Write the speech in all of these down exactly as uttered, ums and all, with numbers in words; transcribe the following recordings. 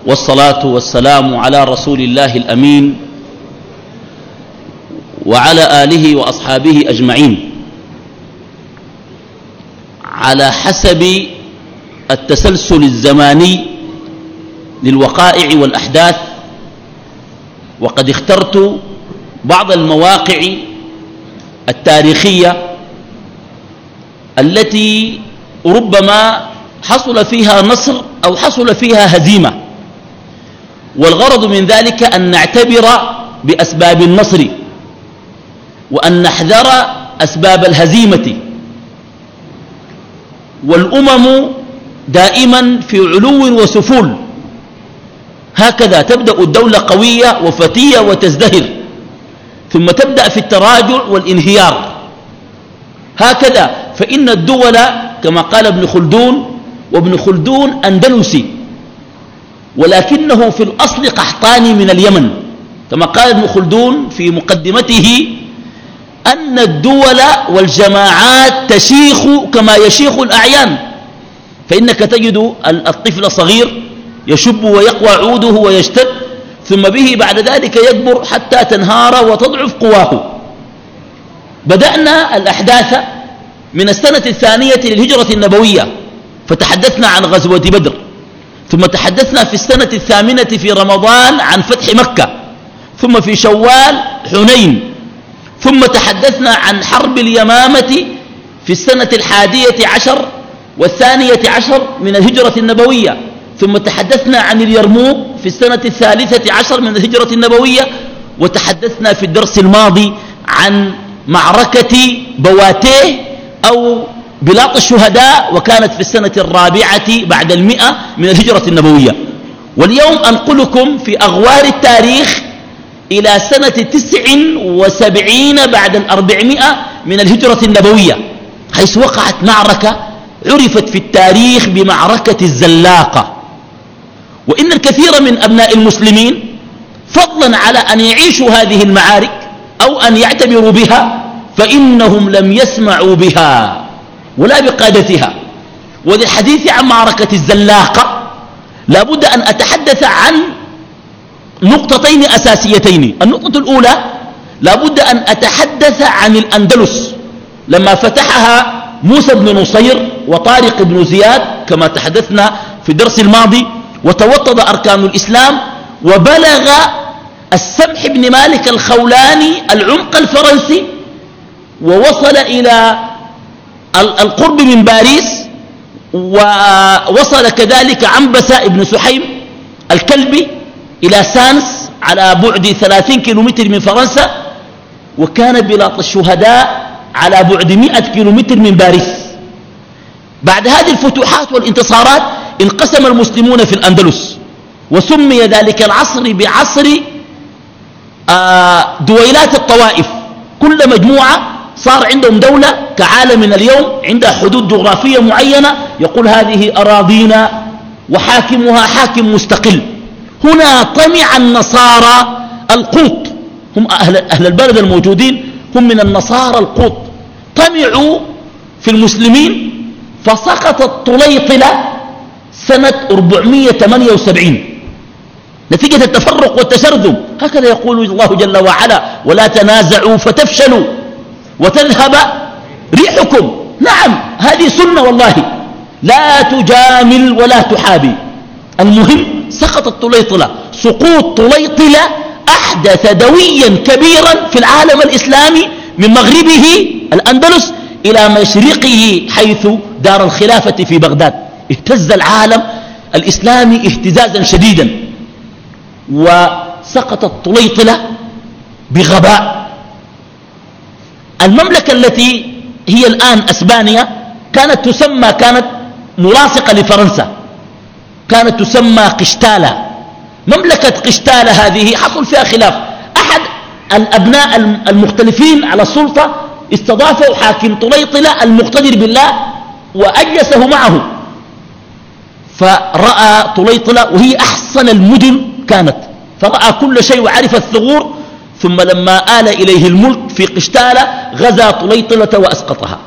والصلاة والسلام على رسول الله الأمين وعلى آله وأصحابه أجمعين على حسب التسلسل الزماني للوقائع والأحداث. وقد اخترت بعض المواقع التاريخية التي ربما حصل فيها نصر أو حصل فيها هزيمة، والغرض من ذلك أن نعتبر بأسباب النصر وأن نحذر أسباب الهزيمة. والأمم دائما في علو وسفول، هكذا تبدأ الدولة قوية وفتية وتزدهر، ثم تبدأ في التراجع والانهيار هكذا. فإن الدول كما قال ابن خلدون، وابن خلدون أندلسي ولكنه في الأصل قحطاني من اليمن، كما قال ابن خلدون في مقدمته أن الدول والجماعات تشيخ كما يشيخ الأعيان، فإنك تجد الطفل صغير يشب ويقوى عوده ويشتد، ثم به بعد ذلك يكبر حتى تنهار وتضعف قواه. بدأنا الأحداث من السنة الثانية للهجرة النبوية، فتحدثنا عن غزوة بدر، ثم تحدثنا في السنة الثامنة في رمضان عن فتح مكة، ثم في شوال حنين، ثم تحدثنا عن حرب اليمامة في السنة الحادية عشر والثانية عشر من الهجرة النبوية، ثم تحدثنا عن اليرموك في السنة الثالثة عشر من الهجرة النبوية، وتحدثنا في الدرس الماضي عن معركة بواتيه أو بلاط الشهداء، وكانت في السنة الرابعة بعد المئة من الهجرة النبوية. واليوم أنقلكم في أغوار التاريخ إلى سنة تسع وسبعين بعد الأربعمائة من الهجرة النبوية، حيث وقعت معركة عرفت في التاريخ بمعركة الزلاقة. وإن الكثير من أبناء المسلمين فضلا على أن يعيشوا هذه المعارك أو أن يعتبروا بها، فإنهم لم يسمعوا بها ولا بقادتها. وللحديث عن معركة الزلاقة لابد أن أتحدث عن نقطتين أساسيتين. النقطة الأولى لابد أن أتحدث عن الأندلس لما فتحها موسى بن نصير وطارق بن زياد كما تحدثنا في الدرس الماضي، وتوطد أركان الإسلام، وبلغ السمح بن مالك الخولاني العمق الفرنسي، ووصل إلى القرب من باريس، ووصل كذلك عنبسة بن سحيم الكلبي إلى سانس على بعد ثلاثين كيلومتر من فرنسا، وكان بلاط الشهداء على بعد مئة كيلومتر من باريس. بعد هذه الفتوحات والانتصارات انقسم المسلمون في الأندلس، وسمي ذلك العصر بعصر دويلات الطوائف. كل مجموعة صار عندهم دولة كعالمنا اليوم، عندها حدود جغرافية معينة، يقول هذه أراضينا وحاكمها حاكم مستقل. هنا طمع النصارى القوط، هم أهل, أهل البلد الموجودين هم من النصارى القوط، طمعوا في المسلمين، فسقطت طليطلة سنة أربعمائة وثمانية وسبعين نتيجة التفرق والتشرذم. هكذا يقول الله جل وعلا: ولا تنازعوا فتفشلوا وتذهب ريحكم. نعم، هذه سنة والله، لا تجامل ولا تحابي. المهم سقطت طليطلة. سقوط طليطلة أحدث دويا كبيرا في العالم الإسلامي من مغربه الأندلس إلى مشرقه حيث دار الخلافة في بغداد. اهتز العالم الإسلامي اهتزازا شديدا، وسقطت طليطلة بغباء. المملكة التي هي الآن أسبانيا كانت تسمى، كانت ملاصقة لفرنسا، كانت تسمى قشتالة. مملكة قشتالة هذه حصل فيها خلاف، أحد الأبناء المختلفين على السلطة استضافوا حاكم طليطلة المقتدر بالله وأجلسه معه، فرأى طليطلة وهي أحسن المدن كانت، فرأى كل شيء وعرف الثغور، ثم لما آل إليه الملك في قشتالة غزا طليطلة وأسقطها.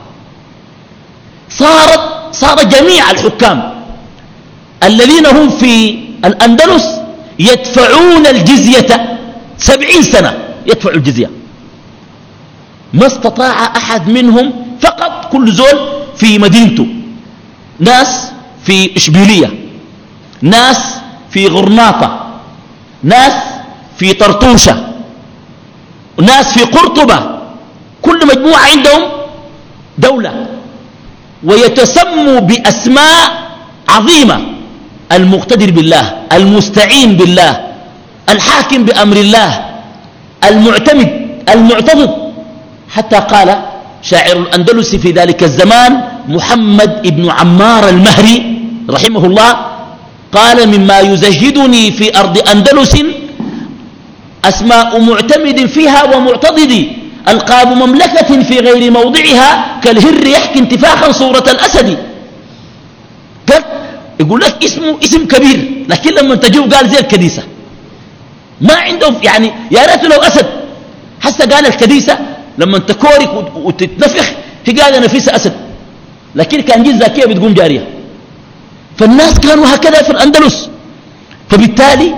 صارت صار جميع الحكام الذين هم في الأندلس يدفعون الجزية سبعين سنة يدفعوا الجزية. ما استطاع أحد منهم، فقط كل زول في مدينته، ناس في إشبيلية، ناس في غرناطة، ناس في طرطوشة، ناس في قرطبة، كل مجموعة عندهم دولة ويتسموا بأسماء عظيمة: المقتدر بالله، المستعين بالله، الحاكم بأمر الله، المعتمد، المعتضد. حتى قال شاعر الأندلس في ذلك الزمان محمد بن عمار المهري رحمه الله، قال: مما يزهدني في أرض أندلس أسماء معتمد فيها ومعتضد، ألقاب مملكة في غير موضعها كالهر يحكي انتفاخا صورة الأسد. قال يقول لك اسمه اسم كبير، لكن لما تجيب قال زي الكديسة، ما عندهم يعني، يا ريت لو أسد. حتى قال الكديسة لما تكورك وتتنفخ هي قال نفيسة أسد، لكن كان جيل زاكية بتقوم جارية. فالناس كانوا هكذا في الأندلس. فبالتالي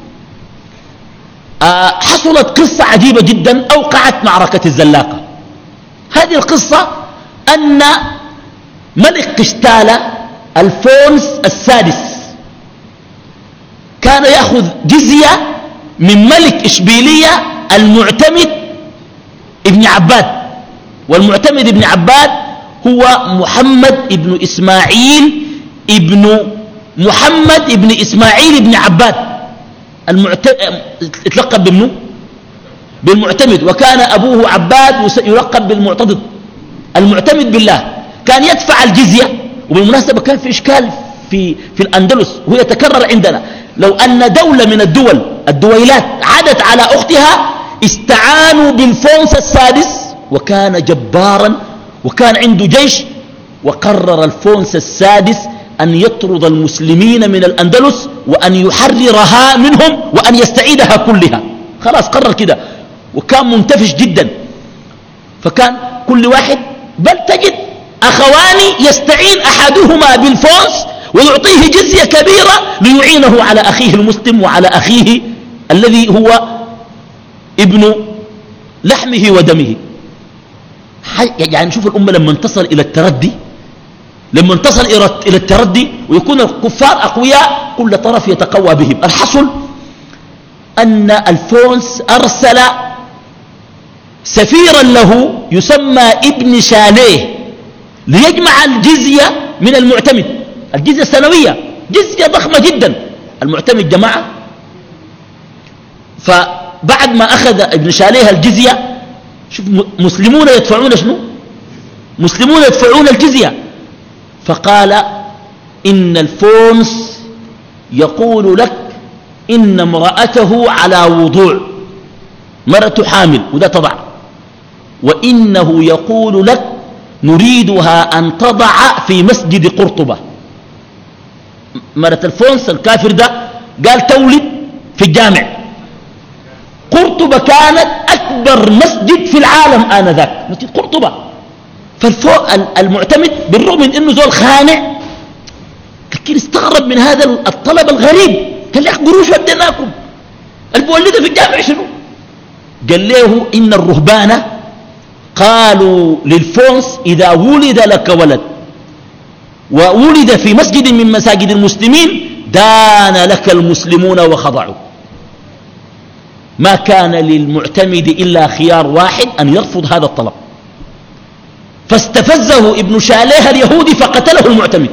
آه حصلت قصة عجيبة جدا، أوقعت معركة الزلاقة. هذه القصة أن ملك قشتالة الفونس السادس كان يأخذ جزية من ملك إشبيلية المعتمد ابن عباد، والمعتمد ابن عباد هو محمد ابن إسماعيل ابن محمد ابن إسماعيل ابن عباد، اتلقب بابنه بالمعتمد، وكان أبوه عباد يلقب بالمعتضد. المعتمد بالله كان يدفع الجزية. وبالمناسبة كان في إشكال في, في الأندلس وهو يتكرر عندنا: لو أن دولة من الدول الدويلات عادت على أختها استعانوا بالفونس السادس، وكان جبارا وكان عنده جيش، وقرر الفونس السادس أن يطرد المسلمين من الأندلس وأن يحررها منهم وأن يستعيدها كلها. خلاص قرر كده، وكان منتفش جدا. فكان كل واحد، بل تجد أخوان يستعين أحدهما بالفونس ويعطيه جزية كبيرة ليعينه على أخيه المسلم وعلى أخيه الذي هو ابن لحمه ودمه. يعني شوف الأمة لما انتصل إلى التردي، لما انتصل إلى التردي ويكون الكفار أقوياء كل طرف يتقوى بهم. الحصل أن الفونس أرسل سفيرا له يسمى ابن شاليه ليجمع الجزية من المعتمد، الجزية السنوية، جزية ضخمة جدا. المعتمد جماعة، فبعد ما أخذ ابن شاليه الجزية، شوف مسلمون يدفعون شنو؟ مسلمون يدفعون الجزية. فقال: إن الفونس يقول لك إن امرأته على وضوع، مرأة حامل وده تضع، وإنه يقول لك نريدها أن تضع في مسجد قرطبة. مرأة الفونس الكافر ده قال تولد في الجامع. قرطبة كانت أكبر مسجد في العالم آنذاك، مسجد قرطبة. فالمعتمد بالرغم من أنه زول خانع لكن استغرب من هذا الطلب الغريب. قال لك قروش وديناكم، البولدة في الجامع شنو؟ قال له إن الرهبان قالوا للفونس إذا ولد لك ولد وولد في مسجد من مساجد المسلمين دان لك المسلمون وخضعوا. ما كان للمعتمد إلا خيار واحد، أن يرفض هذا الطلب. فاستفزه ابن شاليه اليهودي فقتله المعتمد.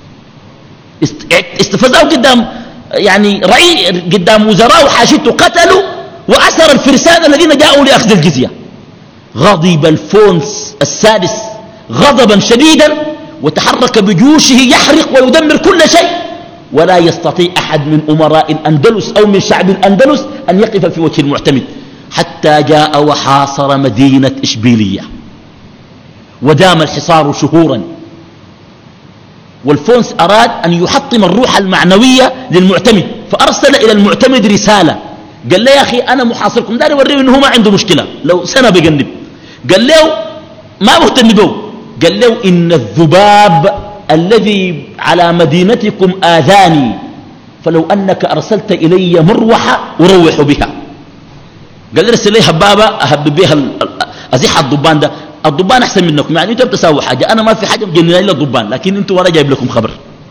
استفزه قدام يعني رأي قدام وزراء وحاشته، قتلوا وأسر الفرسان الذين جاءوا لأخذ الجزية. غضب الفونس السادس غضبا شديدا وتحرك بجيوشه يحرق ويدمر كل شيء، ولا يستطيع أحد من أمراء الأندلس أو من شعب الأندلس أن يقف في وجه المعتمد، حتى جاء وحاصر مدينة إشبيلية ودام الحصار شهورا. والفونس أراد أن يحطم الروح المعنوية للمعتمد، فأرسل إلى المعتمد رسالة قال له: يا أخي أنا محاصركم، داري أوريه إنه ما عنده مشكلة لو سنة بجنب. قال له ما مهتم به، قال له إن الذباب الذي على مدينتكم آذاني فلو أنك أرسلت إلي مروحة أروح بها. قال لي ارسل لي هبابة أهبب بها أزيح الضبان ده. الضبان أحسن منكم، يعني أنتم بتساووا حاجة، أنا ما في حاجة مجننين إلا الضبان، لكن أنتم وأنا جايب لكم خبر.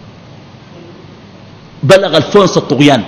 بلغ الفونس الطغيان،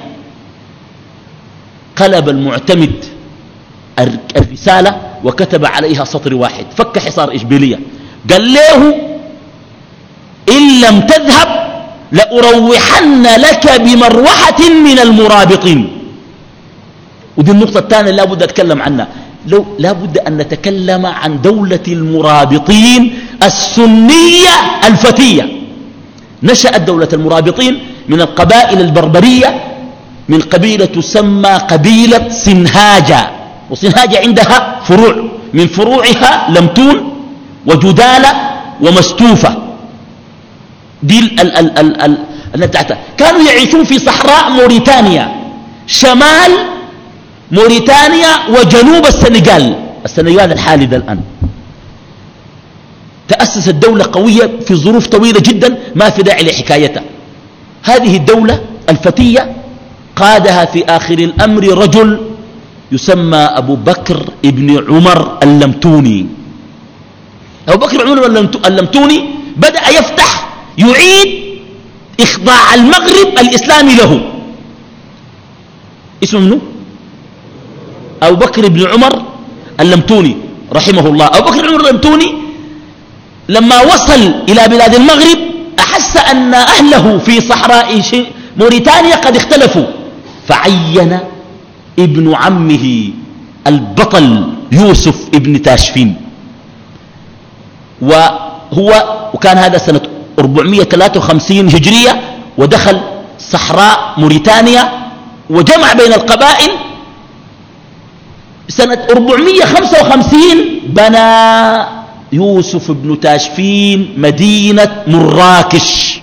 قلب المعتمد الرسالة وكتب عليها سطر واحد، فك حصار إشبيلية، قال له إن لم تذهب لأروحن لك بمروحة من المرابطين. ودي النقطة الثانية لا بد أتكلم عنها، لو لا بد أن نتكلم عن دولة المرابطين السنية الفتية. نشأت دولة المرابطين من القبائل البربرية، من قبيلة تسمى قبيلة سنهاجة، وسنهاجة عندها فروع، من فروعها لمتون وجدالة ومستوفة. دي ال ال ال ال ال ال كانوا يعيشون في صحراء موريتانيا، شمال موريتانيا وجنوب السنغال، السنغال الحالي ده الآن. تأسست دولة قوية في ظروف طويلة جدا ما في داعي لحكايتها. هذه الدولة الفتية قادها في آخر الأمر رجل يسمى أبو بكر ابن عمر اللمتوني. أبو بكر ابن عمر اللمتوني بدأ يفتح يعيد إخضاع المغرب الإسلامي له. اسمه منه؟ أبو بكر بن عمر اللمتوني رحمه الله. أبو بكر بن عمر اللمتوني لما وصل إلى بلاد المغرب أحس أن أهله في صحراء موريتانيا قد اختلفوا، فعين ابن عمه البطل يوسف ابن تاشفين، وهو وكان هذا سنة أربعمائة وثلاثة وخمسين هجرية، ودخل صحراء موريتانيا وجمع بين القبائل. سنة أربعمائة وخمسة وخمسين بنى يوسف بن تاشفين مدينة مراكش،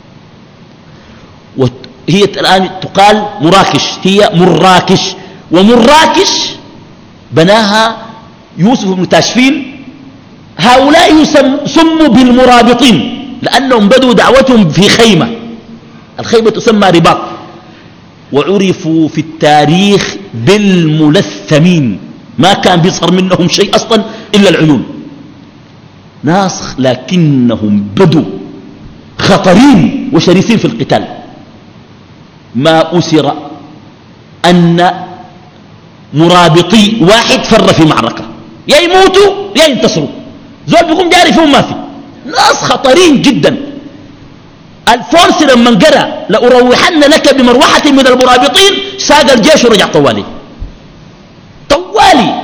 وهي الآن تقال مراكش، هي مراكش. ومراكش بناها يوسف بن تاشفين. هؤلاء سموا بالمرابطين لأنهم بدوا دعوتهم في خيمة، الخيمة تسمى رباط، وعرفوا في التاريخ بالملثمين، ما كان بيظهر منهم شيء أصلا إلا العيون، ناس لكنهم بدوا خطرين وشرسين في القتال. ما أسر أن مرابطي واحد فر في معركة، يا يموتوا يا ينتصروا، زول بيقوم جاري فيهم ما في، ناس خطرين جدا. الفونس لما انقرأ لأروحن لك بمروحة من المرابطين ساق الجيش ورجع طوالي طوالي.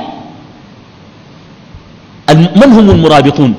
من هم المرابطون؟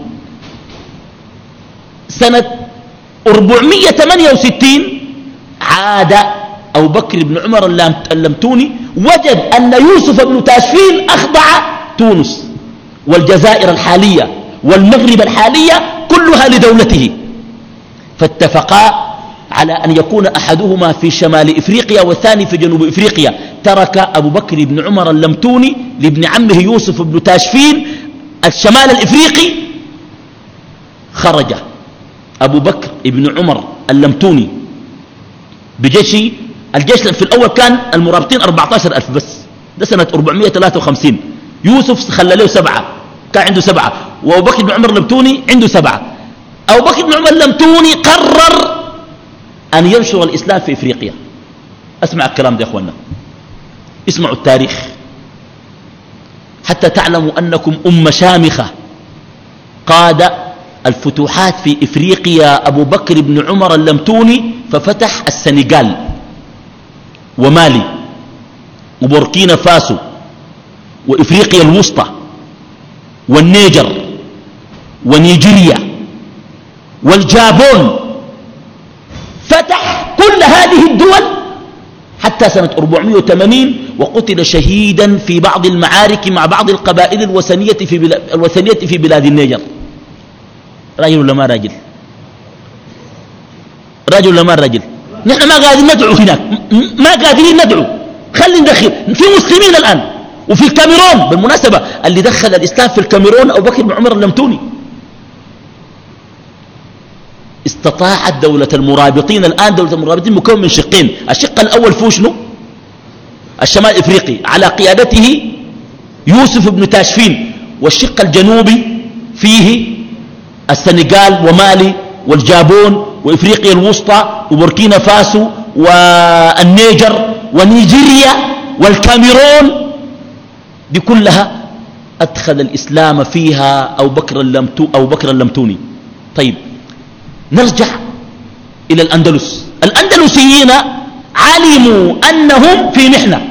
سنة أربعمائة وثمانية وستين عاد أبو بكر بن عمر اللمتوني، وجد أن يوسف بن تاشفين أخضع تونس والجزائر الحالية والمغرب الحالية كلها لدولته، فاتفقا على أن يكون أحدهما في شمال إفريقيا والثاني في جنوب إفريقيا. ترك أبو بكر بن عمر اللمتوني لابن عمه يوسف بن تاشفين الشمال الإفريقي. خرج أبو بكر بن عمر اللمتوني بجيش، الجيش في الأول كان المرابطين أربعة عشر ألف بس، ده سنة أربعمائة وثلاثة وخمسين. يوسف خلى له سبعة، كان عنده سبعة، وأبو بكر بن عمر اللمتوني عنده سبعة. أبو بكر بن عمر اللمتوني قرر أن ينشر الإسلام في إفريقيا. أسمع الكلام ده يا أخوانا، اسمعوا التاريخ حتى تعلموا أنكم أمة شامخة. قاد الفتوحات في إفريقيا أبو بكر بن عمر اللمتوني، ففتح السنغال ومالي وبوركينا فاسو وإفريقيا الوسطى والنيجر ونيجيريا والجابون، فتح كل هذه الدول حتى سنة أربعمائة وثمانين، وقتل شهيدا في بعض المعارك مع بعض القبائل الوثنية في بلاد, الوثنية في بلاد النيجر. راجل ولا ما راجل؟ راجل ولا ما راجل؟ نحن ما قادرين ندعو هناك، ما قادرين ندعو، خلي ندخل في مسلمين الآن. وفي الكاميرون بالمناسبة اللي دخل الإسلام في الكاميرون أبو بكر بن عمر اللمتوني. استطاعت دولة المرابطين. الآن دولة المرابطين مكون من شقين، الشق الأول فيه شنو؟ الشمال الإفريقي على قيادته يوسف بن تاشفين، والشق الجنوبي فيه السنغال ومالي والجابون وإفريقيا الوسطى وبوركينا فاسو والنيجر ونيجيريا والكاميرون، دي كلها أدخل الإسلام فيها أو بكر اللمتو أو بكر اللمتوني. طيب نرجع إلى الأندلس. الأندلسيين علموا أنهم في محنة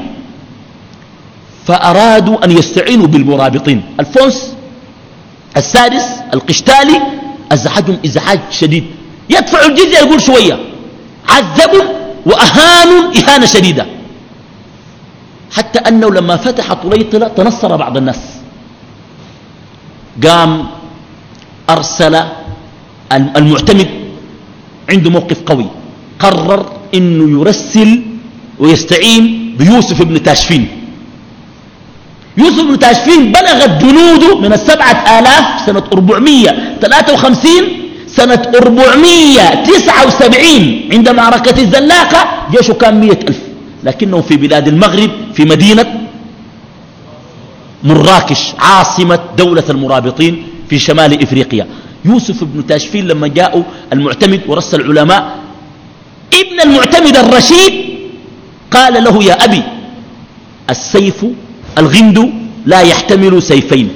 فأرادوا أن يستعينوا بالمرابطين. الفونس السادس القشتالي أزعجهم إزعاج شديد، يدفع الجزية يقول شوية، عذبوا وأهانوا إهانة شديدة، حتى أنه لما فتح طليطلة تنصر بعض الناس. قام أرسل المعتمد عنده موقف قوي، قرر أنه يرسل ويستعين بيوسف بن تاشفين. يوسف بن تاشفين بلغت جنوده من السبعة آلاف سنة أربعمية وثلاثة وخمسين سنة أربعمية وتسعة وسبعين عند معركة الزلاقة جيشه كان مئة ألف، لكنه في بلاد المغرب في مدينة مراكش عاصمة دولة المرابطين في شمال إفريقيا. يوسف بن تاشفين لما جاءوا المعتمد ورسل العلماء، ابن المعتمد الرشيد قال له يا أبي السيف الغمد لا يحتمل سيفين.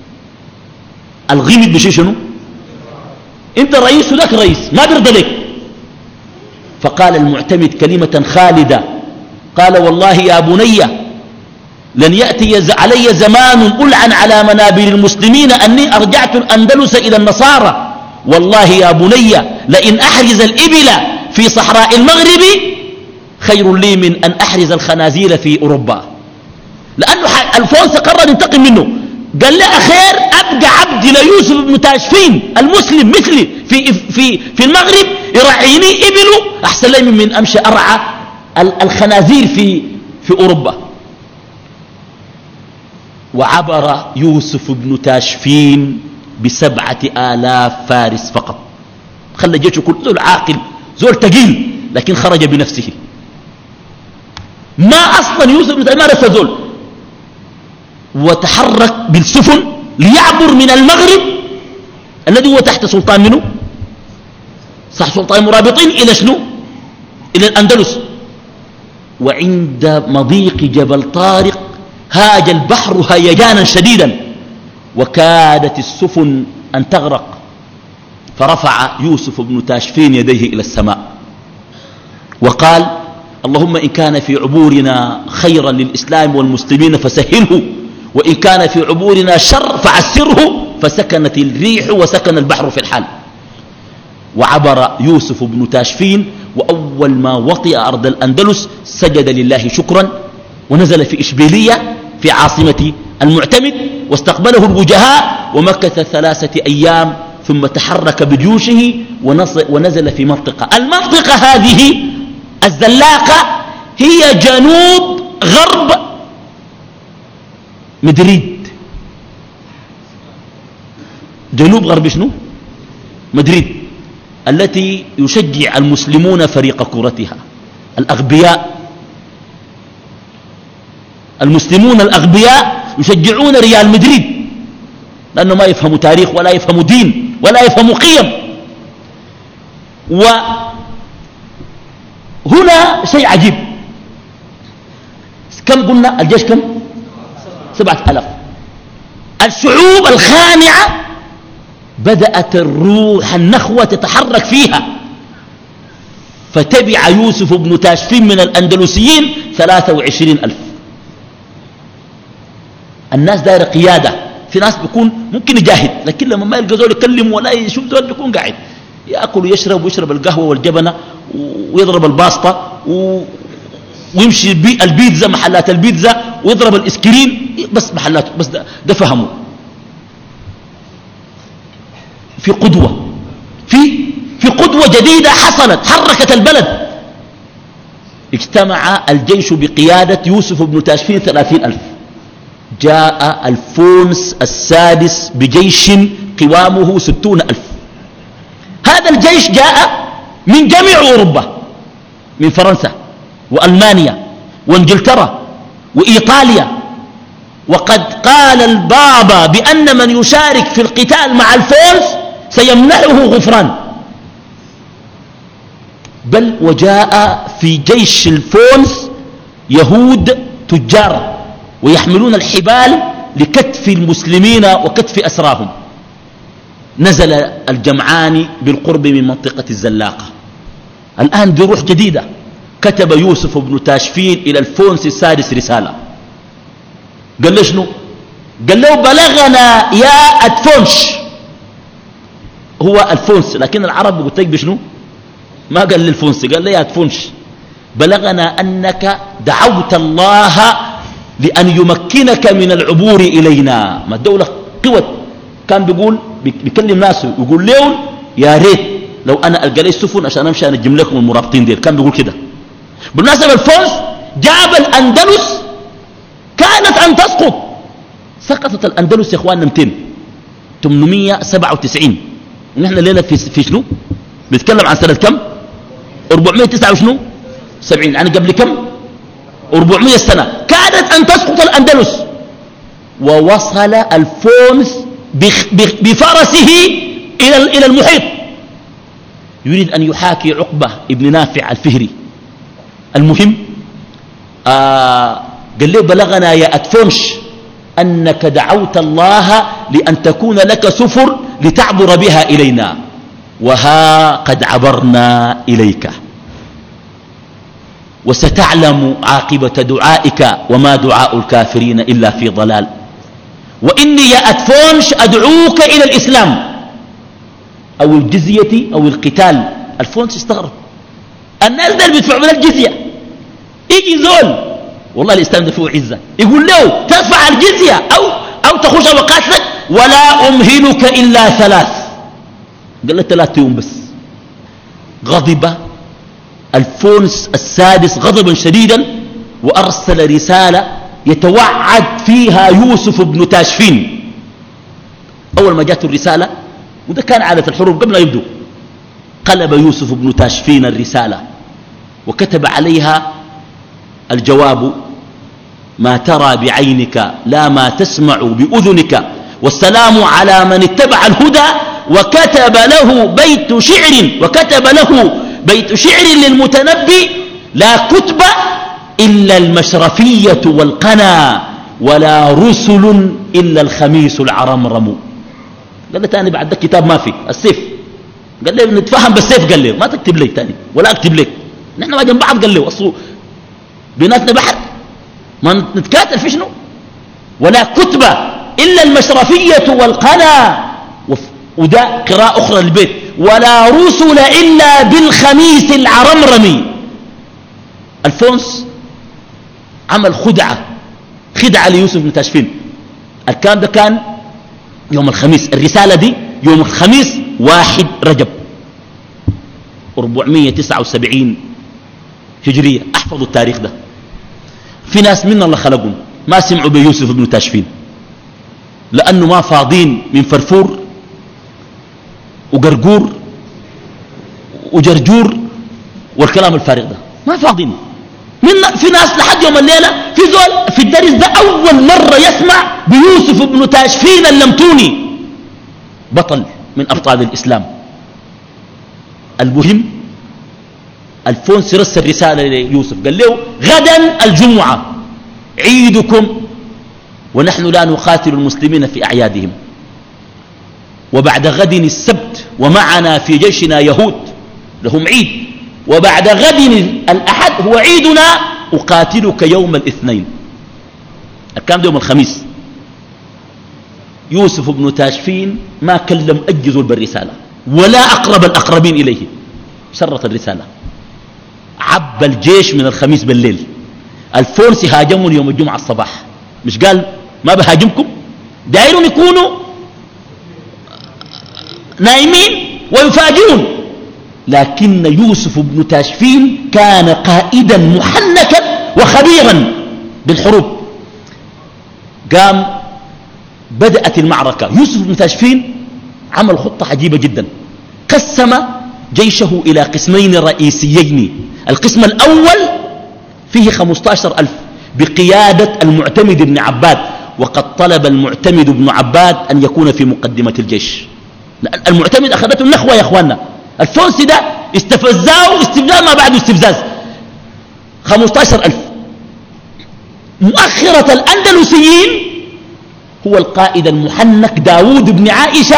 الغمد بشي شنو؟ انت رئيس ولك رئيس ما بيرضى لك. فقال المعتمد كلمة خالدة، قال والله يا بني لن يأتي علي زمان ألعن على منابر المسلمين أني أرجعت الأندلس إلى النصارى. والله يا بني لئن أحرز الإبل في صحراء المغرب خير لي من أن أحرز الخنازير في أوروبا. لأنه الفونس قرر ينتقم منه، قال لي أخير أبقى عبد ليوسف بن تاشفين المسلم مثلي في, في, في المغرب يرعيني إبله أحسن لي من أمشي أرعى الخنازير في, في أوروبا. وعبر يوسف بن تاشفين بسبعة آلاف فارس فقط، خلى جيشه كل زول عاقل زول تقيل، لكن خرج بنفسه. ما أصلا يوسف بن تاشفين ما رسل زول، وتحرك بالسفن ليعبر من المغرب الذي هو تحت سلطان منه صح سلطان المرابطين إلى شنو؟ إلى الأندلس. وعند مضيق جبل طارق هاج البحر هيجانا شديدا وكادت السفن أن تغرق، فرفع يوسف بن تاشفين يديه إلى السماء وقال اللهم إن كان في عبورنا خيرا للإسلام والمسلمين فسهله، وإن كان في عبورنا شر فعسره. فسكنت الريح وسكن البحر في الحال. وعبر يوسف بن تاشفين، وأول ما وطئ أرض الأندلس سجد لله شكرا، ونزل في إشبيلية في عاصمة المعتمد، واستقبله الوجهاء، ومكث ثلاثة أيام ثم تحرك بجيوشه ونزل في منطقة. المنطقة هذه الزلاقة هي جنوب غرب مدريد. جنوب غرب شنو؟ مدريد، التي يشجع المسلمون فريق كرتها الأغبياء. المسلمون الأغبياء يشجعون ريال مدريد لأنه ما يفهموا تاريخ ولا يفهموا دين ولا يفهموا قيم. وهنا شيء عجيب، كم قلنا الجيش؟ كم؟ سبعة ألاف. الشعوب الخانعة بدأت الروح النخوة تتحرك فيها، فتبع يوسف بن تاشفين من الأندلسيين ثلاثة وعشرين ألف. الناس دايرة قيادة، في ناس بيكون ممكن يجاهد، لكن لما ما يلقى زول يكلم ولا يشوف زول يكون قاعد يأكل ويشرب ويشرب القهوة والجبنة ويضرب الباسطة ويمشي البيتزا محلات البيتزا ويضرب الاسكرين بس محلات بس. ده, ده فهموا. في قدوة في في قدوة جديدة حصلت حركت البلد. اجتمع الجيش بقيادة يوسف بن تاشفين ثلاثين ألف. جاء الفونس السادس بجيش قوامه ستون ألف. هذا الجيش جاء من جميع أوروبا، من فرنسا وألمانيا وانجلترا وإيطاليا. وقد قال البابا بأن من يشارك في القتال مع الفرس سيمنحه غفران. بل وجاء في جيش الفرس يهود تجار ويحملون الحبال لكتف المسلمين وكتف أسراهم. نزل الجمعان بالقرب من منطقة الزلاقة. الآن دي روح جديدة. كتب يوسف بن تاشفين إلى الفونس السادس رسالة. قال له شنو؟ قال له بلغنا يا أدفونش، هو الفونس لكن العرب قلت لك بشنو؟ ما قال للفونس، قال لي يا أدفونش بلغنا أنك دعوت الله لأن يمكنك من العبور إلينا. ما الدولة قوت، كان بيقول بيكلم ناسه يقول لهم يا ريت لو أنا ألقى لي السفن عشان أمشي أنجم لكم المرابطين ديل. كان بيقول كده. بالمناسبة الفونس جاب الأندلس كانت أن تسقط. سقطت الأندلس يا إخواننا مئتين ثمانمئة وسبعة وتسعين ونحن الليلة في, في شنو بنتكلم عن سنة كم؟ أربعمئة وتسعة وشنو سبعين، يعني قبل كم؟ أربعمئة سنة كادت أن تسقط الأندلس. ووصل الفونس بفرسه إلى إلى المحيط يريد أن يحاكي عقبة ابن نافع الفهري. المهم آه قال له بلغنا يا أدفونش أنك دعوت الله لأن تكون لك سفر لتعبر بها إلينا، وها قد عبرنا إليك، وستعلم عاقبة دعائك وما دعاء الكافرين إلا في ضلال. وإني يا أدفونش أدعوك إلى الإسلام أو الجزية أو القتال. الفونس استغرب، الناس دول بيدفعوا من الجزية، يجي زول والله الإسلام ده فيه عزة يقول له تدفع الجزية أو, أو تخش وقاتلك ولا أمهلك إلا ثلاث. قال له ثلاثة يوم بس. غضب الفونس السادس غضبا شديدا وأرسل رسالة يتوعد فيها يوسف بن تاشفين. أول ما جاءت الرسالة، وده كان عادة الحروب قبل لا يبدو، قلب يوسف بن تاشفين الرسالة وكتب عليها الجواب: ما ترى بعينك لا ما تسمع بأذنك، والسلام على من اتبع الهدى. وكتب له بيت شعر وكتب له بيت شعر للمتنبي: لا كتب إلا المشرفية والقنا، ولا رسل إلا الخميس العرمرم. قال له تاني بعد ده كتاب ما في السيف. قال له نتفهم بالسيف. قال له ما تكتب لي تاني ولا اكتب لك، نحن ما جنب بعض. قال له اصله بيناتنا بحر، ما نتكاتل في شنو؟ ولا كتب إلا المشرفية والقنا. وده قراءة أخرى للبيت: ولا رسل إلا بالخميس العرمرمي. الفونس عمل خدعة خدعة ليوسف بن تاشفين. الكلام ده كان يوم الخميس، الرسالة دي يوم الخميس واحد رجب أربعمئة وتسعة وسبعين هجرية. احفظوا التاريخ ده. في ناس منا الله خلقهم ما سمعوا بيوسف بن تاشفين لأنه ما فاضين من فرفور وقرقور وجرجور والكلام الفارغ ده، ما فاضين. من في ناس لحد يوم الليلة في زول في الدرس ده أول مرة يسمع بيوسف بن تاشفين اللمتوني، بطل من أبطال الإسلام. المهم الفونس رسل رسالة ليوسف قال له: غدا الجمعة عيدكم ونحن لا نقاتل المسلمين في أعيادهم، وبعد غد السبت ومعنا في جيشنا يهود لهم عيد، وبعد غد الأحد هو عيدنا أقاتلك يوم الاثنين. الكلام ده يوم الخميس. يوسف بن تاشفين ما كلم أجزل بالرسالة ولا أقرب الأقربين إليه، شرط الرسالة، عب الجيش من الخميس بالليل. الفونس هاجمون يوم الجمعة الصباح، مش قال ما بهاجمكم، دايرون يكونوا نايمين ويفاجئون. لكن يوسف بن تاشفين كان قائدا محنكا وخبيرا بالحروب. قام بدأت المعركة. يوسف بن تاشفين عمل خطة عجيبة جدا. قسم جيشه إلى قسمين رئيسيين. القسم الأول فيه خمسة عشر ألف بقيادة المعتمد بن عباد، وقد طلب المعتمد بن عباد أن يكون في مقدمة الجيش. المعتمد أخذته النخوة يا أخواننا، الفونسي ده استفزاه استفزاز ما بعد استفزاز. خمسة عشر ألف. مؤخرة الأندلسيين هو القائد المحنك داود بن عائشة،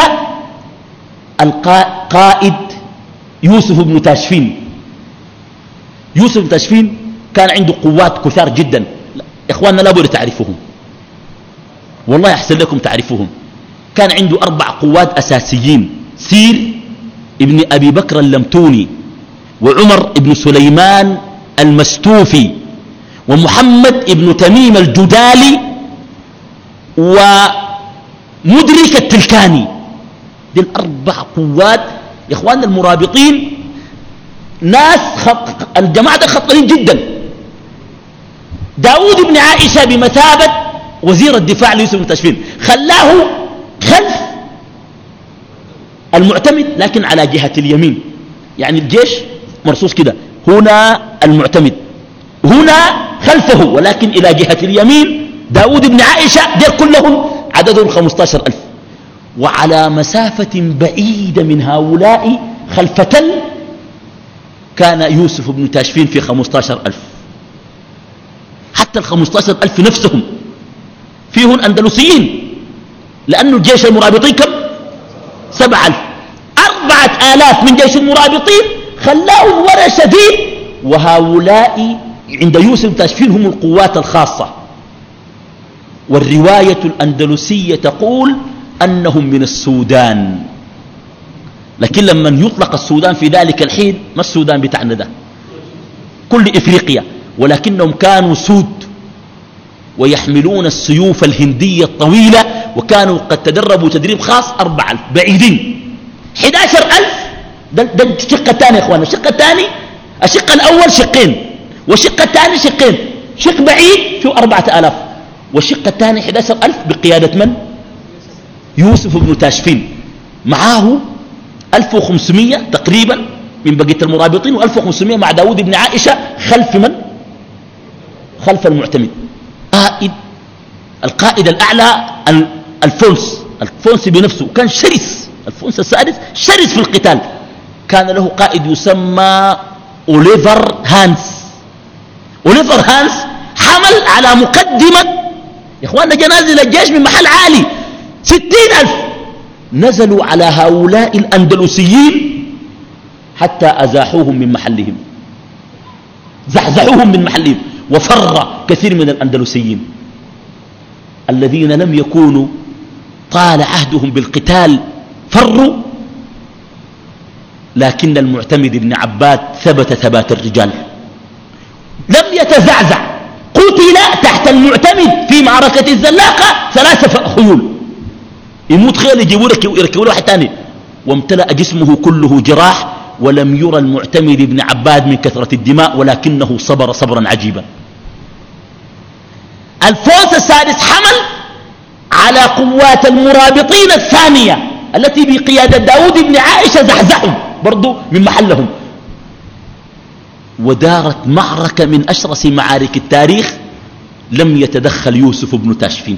القائد يوسف بن تاشفين. يوسف بن تاشفين كان عنده قوات كثار جدا. إخواننا لا بد تعرفهم، والله يحسن لكم تعرفهم. كان عنده أربع قوات أساسيين: سير ابن أبي بكر اللمتوني، وعمر ابن سليمان المستوفي، ومحمد ابن تميم الجدالي، ومدرك التلكاني. دي الأربع قوات يا إخواننا. المرابطين ناس خط... الجماعة ده خطرين جدا. داود بن عائشة بمثابة وزير الدفاع ليوسف بن تاشفين خلاه خلف المعتمد لكن على جهة اليمين، يعني الجيش مرصوص كده، هنا المعتمد هنا خلفه ولكن إلى جهة اليمين داود بن عائشة. دير كلهم عددهم خمسة عشر ألف، وعلى مسافة بعيدة من هؤلاء خلف تل كان يوسف بن تاشفين في خمسة عشر ألف. حتى الخمسة عشر ألف نفسهم فيهم أندلسيين، لأن الجيش المرابطين كم؟ سبع ألف. أربعة آلاف من جيش المرابطين خلاهم ورا شديد، وهؤلاء عند يوسف بن تاشفين هم القوات الخاصة. والرواية الأندلسية تقول أنهم من السودان، لكن لما يطلق السودان في ذلك الحين ما السودان بتاعنا ده، كل إفريقيا، ولكنهم كانوا سود ويحملون السيوف الهندية الطويلة، وكانوا قد تدربوا تدريب خاص. أربعة ألف بعيدين. أحد عشر ألف ده, ده الشق الثاني يا إخوانا. الشق الثاني، الشق الأول شقين، والشق الثاني شقين. شق بعيد فيه أربعة آلاف، والشق الثاني أحد عشر ألف بقيادة من؟ يوسف بن تاشفين. معاه ألف وخمسمائة تقريبا من بقية المرابطين، وألف وخمسمائة مع داود بن عائشة خلف من؟ خلف المعتمد. قائد القائد الأعلى الفونس الفونس بنفسه كان شرس. الفونس السادس شرس في القتال. كان له قائد يسمى أوليفر هانس. أوليفر هانس حمل على مقدمة يا إخواننا جنازل الجيش من محل عالي ستين ألف، نزلوا على هؤلاء الأندلسيين حتى أزاحوهم من محلهم، زحزحوهم من محلهم، وفر كثير من الأندلسيين الذين لم يكونوا طال عهدهم بالقتال فروا. لكن المعتمد بن عباد ثبت ثبات الرجال، لم يتزعزع، قتل تحت المعتمد في معركة الزلاقة ثلاثة خيول، يموت خيل يجيبوا لك ويركبوا له واحد ثاني، وامتلأ جسمه كله جراح، ولم يرى المعتمد بن عباد من كثرة الدماء، ولكنه صبر صبرا عجيبا. الفوز السادس حمل على قوات المرابطين الثانية التي بقيادة داود بن عائشة، زحزحهم برضو من محلهم، ودارت معركة من أشرس معارك التاريخ لم يتدخل يوسف بن تاشفين.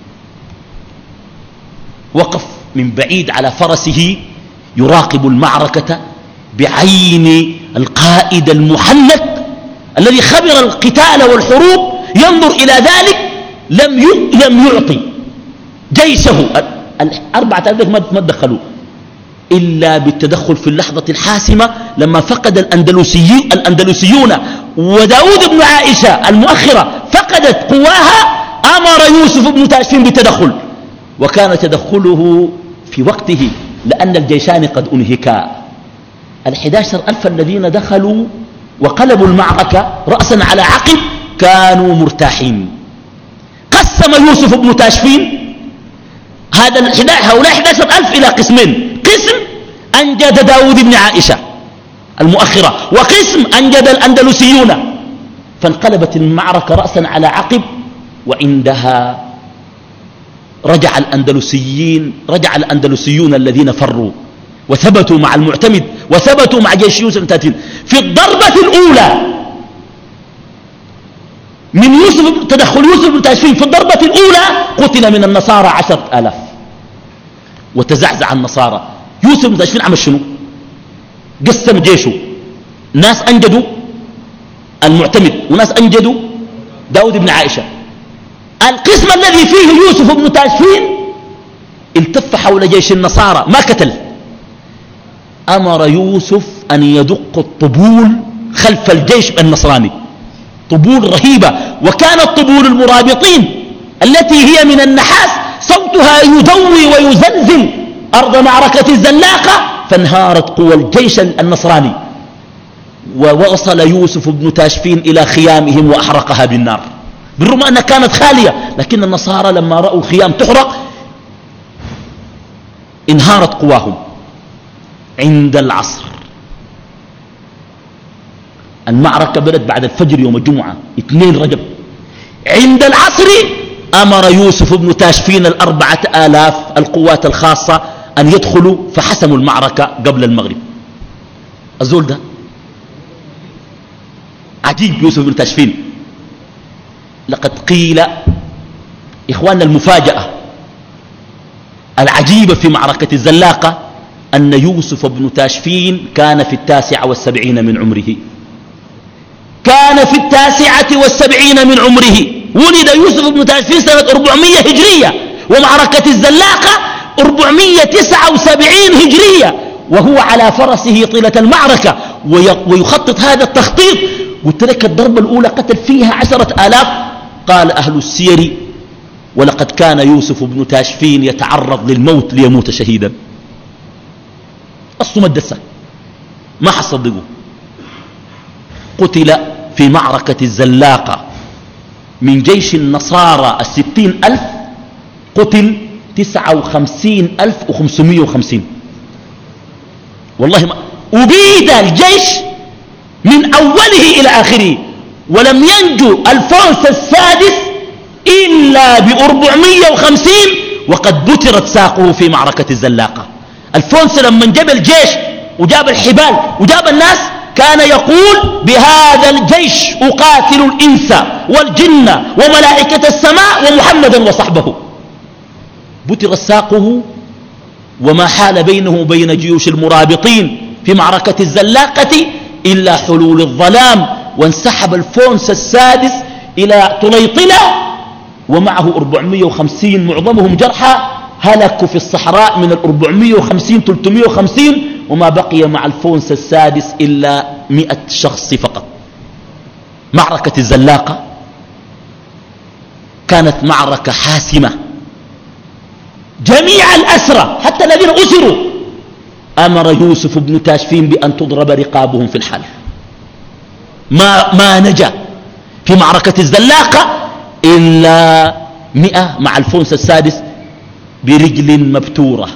وقف من بعيد على فرسه يراقب المعركة بعين القائد المحنك الذي خبر القتال والحروب، ينظر إلى ذلك. لم لم يعطي جيشه الأربعة آلاف ما تدخلوا إلا بالتدخل في اللحظة الحاسمة، لما فقد الأندلسيون الأندلسيون وداود بن عائشة المؤخرة فقدت قواها، أمر يوسف بن تاشفين بالتدخل، وكان تدخله في وقته لأن الجيشان قد أنهكا. الحدى عشر ألف الذين دخلوا وقلبوا المعركة رأسا على عقب كانوا مرتاحين. قسم يوسف بن تاشفين هذا هؤلاء أحد عشر ألف إلى قسمين: قسم أنجد داود بن عائشة المؤخرة، وقسم أنجد الأندلسيون. فانقلبت المعركة رأسا على عقب، وعندها رجع الأندلسيين رجع الأندلسيون الذين فروا وثبتوا مع المعتمد وثبتوا مع جيش يوسف بن تاشفين. في الضربة الأولى من يوسف تدخل يوسف بن تاشفين في الضربة الأولى قتل من النصارى عشرة آلاف وتزعزع النصارى. يوسف بن تاشفين عمل شنو؟ قسم جيشه، ناس أنجدوا المعتمد وناس أنجدوا داود بن عائشة. القسم الذي فيه يوسف بن تاشفين التف حول جيش النصارى ما قتل. أمر يوسف أن يدق الطبول خلف الجيش النصراني، طبول رهيبة، وكانت طبول المرابطين التي هي من النحاس صوتها يدوي ويزلزل أرض معركة الزلاقة، فانهارت قوى الجيش النصراني ووصل يوسف بن تاشفين إلى خيامهم وأحرقها بالنار، بالرغم أنها كانت خالية، لكن النصارى لما رأوا الخيام تحرق انهارت قواهم. عند العصر المعركة بدأت بعد الفجر يوم الجمعة اثنين رجب. عند العصر أمر يوسف بن تاشفين الأربعة آلاف القوات الخاصة أن يدخلوا فحسموا المعركة قبل المغرب. الزول ده عجيب يوسف بن تاشفين. لقد قيل إخواننا المفاجأة العجيبة في معركة الزلاقة أن يوسف بن تاشفين كان في التاسعة والسبعين من عمره، كان في التاسعة والسبعين من عمره. ولد يوسف بن تاشفين سنة أربعمائة هجرية، ومعركة الزلاقة أربعمائة وتسعة وسبعين هجرية، وهو على فرسه طيلة المعركة ويخطط هذا التخطيط. قلت لك الضربة الأولى قتل فيها عشرة آلاف. قال أهل السير ولقد كان يوسف بن تاشفين يتعرض للموت ليموت شهيدا. أصله مدسة ما حصدقوا. قتل في معركة الزلاقة من جيش النصارى الستين ألف قتل تسعة وخمسين ألف وخمسمائة وخمسين. والله ما أبيد الجيش من أوله إلى آخره، ولم ينجو الفرس السادس إلا بأربعمائة وخمسين وقد بترت ساقه في معركة الزلاقة. الفونس لما جاب الجيش وجاب الحبال وجاب الناس كان يقول بهذا الجيش أقاتل الإنس والجن وملائكة السماء ومحمدا وصحبه. بترت ساقه وما حال بينه وبين جيوش المرابطين في معركة الزلاقة إلا حلول الظلام، وانسحب الفونس السادس إلى طليطلة ومعه أربعمائة وخمسين معظمهم جرحى، هلكوا في الصحراء من الأربعمائة وخمسين ثلاثمائة وخمسين، وما بقي مع الفونس السادس إلا مئة شخص فقط. معركة الزلاقة كانت معركة حاسمة. جميع الأسرى حتى الذين أسروا أمر يوسف بن تاشفين بأن تضرب رقابهم في الحال. ما, ما نجا في معركة الزلاقة إلا مئة مع الفونس السادس برجل مبتورة.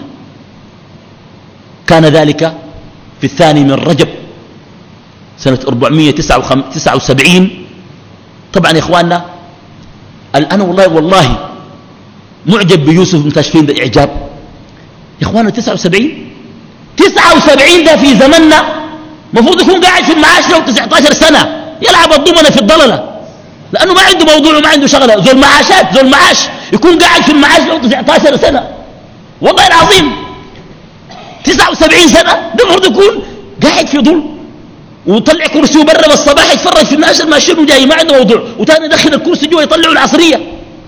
كان ذلك في الثاني من رجب سنة أربعمائة وتسعة وسبعين. طبعا يا إخواننا الآن والله والله معجب بيوسف بن تاشفين ده إعجاب. يا إخواننا تسعة وسبعين تسعة وسبعين ده في زمننا مفروض يكون قاعد في المعاش له تسعة عشر سنة يلعب الضمنة في الضللة، لأنه ما عنده موضوع وما عنده شغلة. ذو المعاشات ذو المعاش يكون قاعد في المعاش له تسعة عشر سنة. والله العظيم تسعة وسبعين سنة ده المفروض يكون قاعد في ظل ويطلع كرسيه برا بالصباح يتفرج في الناس الماشيين وجاي ما عنده موضوع، وتاني يدخل الكرسي جوا يطلعوا العصرية.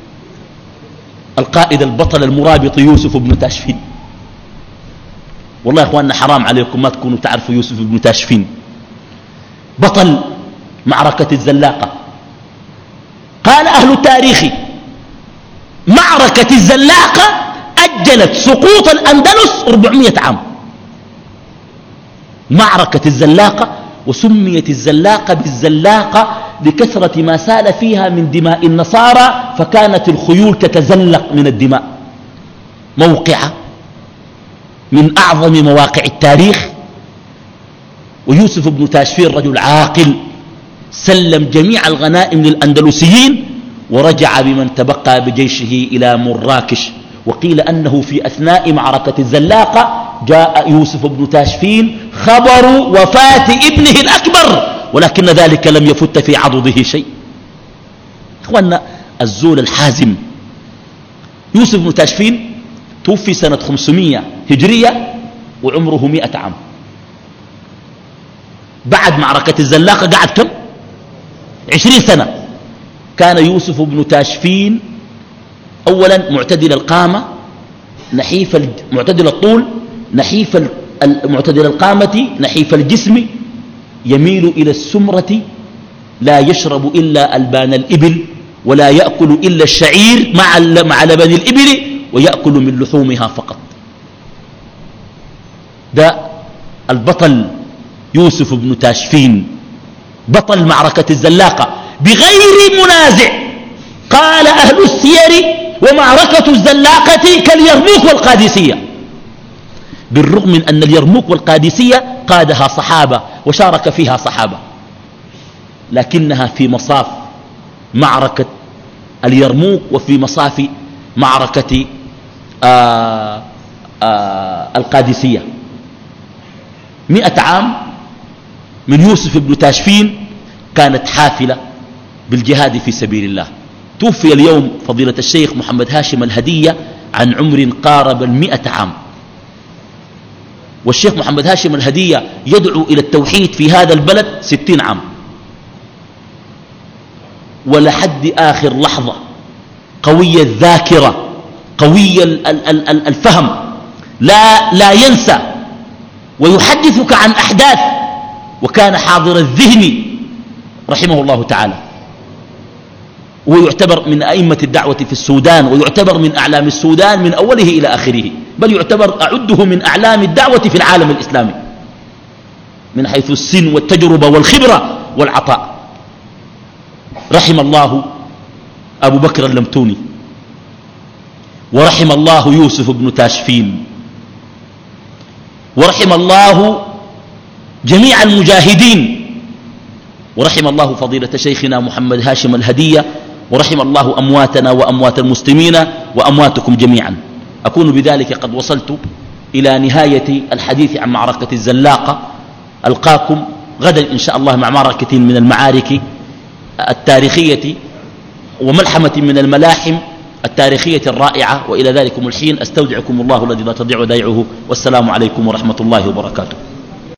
القائد البطل المرابط يوسف بن تاشفين. والله يا اخواننا حرام عليكم ما تكونوا تعرفوا يوسف بن تاشفين، بطل معركة الزلاقة. قال أهل التاريخ معركة الزلاقة أجلت سقوط الأندلس أربعمائة عام. معركة الزلاقة، وسميت الزلاقة بالزلاقة لكثرة ما سال فيها من دماء النصارى، فكانت الخيول تتزلق من الدماء. موقعة من أعظم مواقع التاريخ. ويوسف بن تاشفين رجل عاقل سلم جميع الغنائم للأندلسيين ورجع بمن تبقى بجيشه إلى مراكش. وقيل أنه في أثناء معركة الزلاقة جاء يوسف بن تاشفين خبر وفاة ابنه الأكبر، ولكن ذلك لم يفت في عضده شيء. إخواننا الزول الحازم يوسف بن تاشفين توفي سنة خمسمائة هجرية وعمره مئة عام. بعد معركة الزلاقة قعد كم؟ عشرين سنة. كان يوسف بن تاشفين أولا معتدل القامة نحيف معتدل الطول نحيف معتدل القامة نحيف الجسم، يميل إلى السمرة، لا يشرب إلا ألبان الإبل، ولا يأكل إلا الشعير مع مع لبن الإبل، ويأكل من لحومها فقط. ده البطل يوسف بن تاشفين، بطل معركة الزلاقة بغير منازع. قال أهل السير: ومعركة الزلاقة كاليرموك والقادسية. بالرغم من أن اليرموك والقادسية قادها صحابة وشارك فيها صحابة، لكنها في مصاف معركة اليرموك وفي مصاف معركة آآ آآ القادسية. مئة عام من يوسف بن تاشفين كانت حافلة بالجهاد في سبيل الله. توفي اليوم فضيلة الشيخ محمد هاشم الهدية عن عمر قارب المئة عام. والشيخ محمد هاشم الهدية يدعو إلى التوحيد في هذا البلد ستين عام، ولحد آخر لحظة قوي الذاكرة، قوي الفهم، لا, لا ينسى ويحدثك عن أحداث، وكان حاضر الذهن رحمه الله تعالى. ويعتبر من أئمة الدعوة في السودان، ويعتبر من أعلام السودان من أوله إلى آخره، بل يعتبر أعده من أعلام الدعوة في العالم الإسلامي من حيث السن والتجربة والخبرة والعطاء. رحم الله أبو بكر اللمتوني، ورحم الله يوسف بن تاشفين، ورحم الله جميع المجاهدين، ورحم الله فضيلة شيخنا محمد هاشم الهدية، ورحم الله أمواتنا وأموات المسلمين وأمواتكم جميعا. أكون بذلك قد وصلت إلى نهاية الحديث عن معركة الزلاقة. ألقاكم غدا إن شاء الله مع معركة من المعارك التاريخية وملحمة من الملاحم التاريخية الرائعة. وإلى ذلكم الحين أستودعكم الله الذي لا تضيع ودائعه، والسلام عليكم ورحمة الله وبركاته.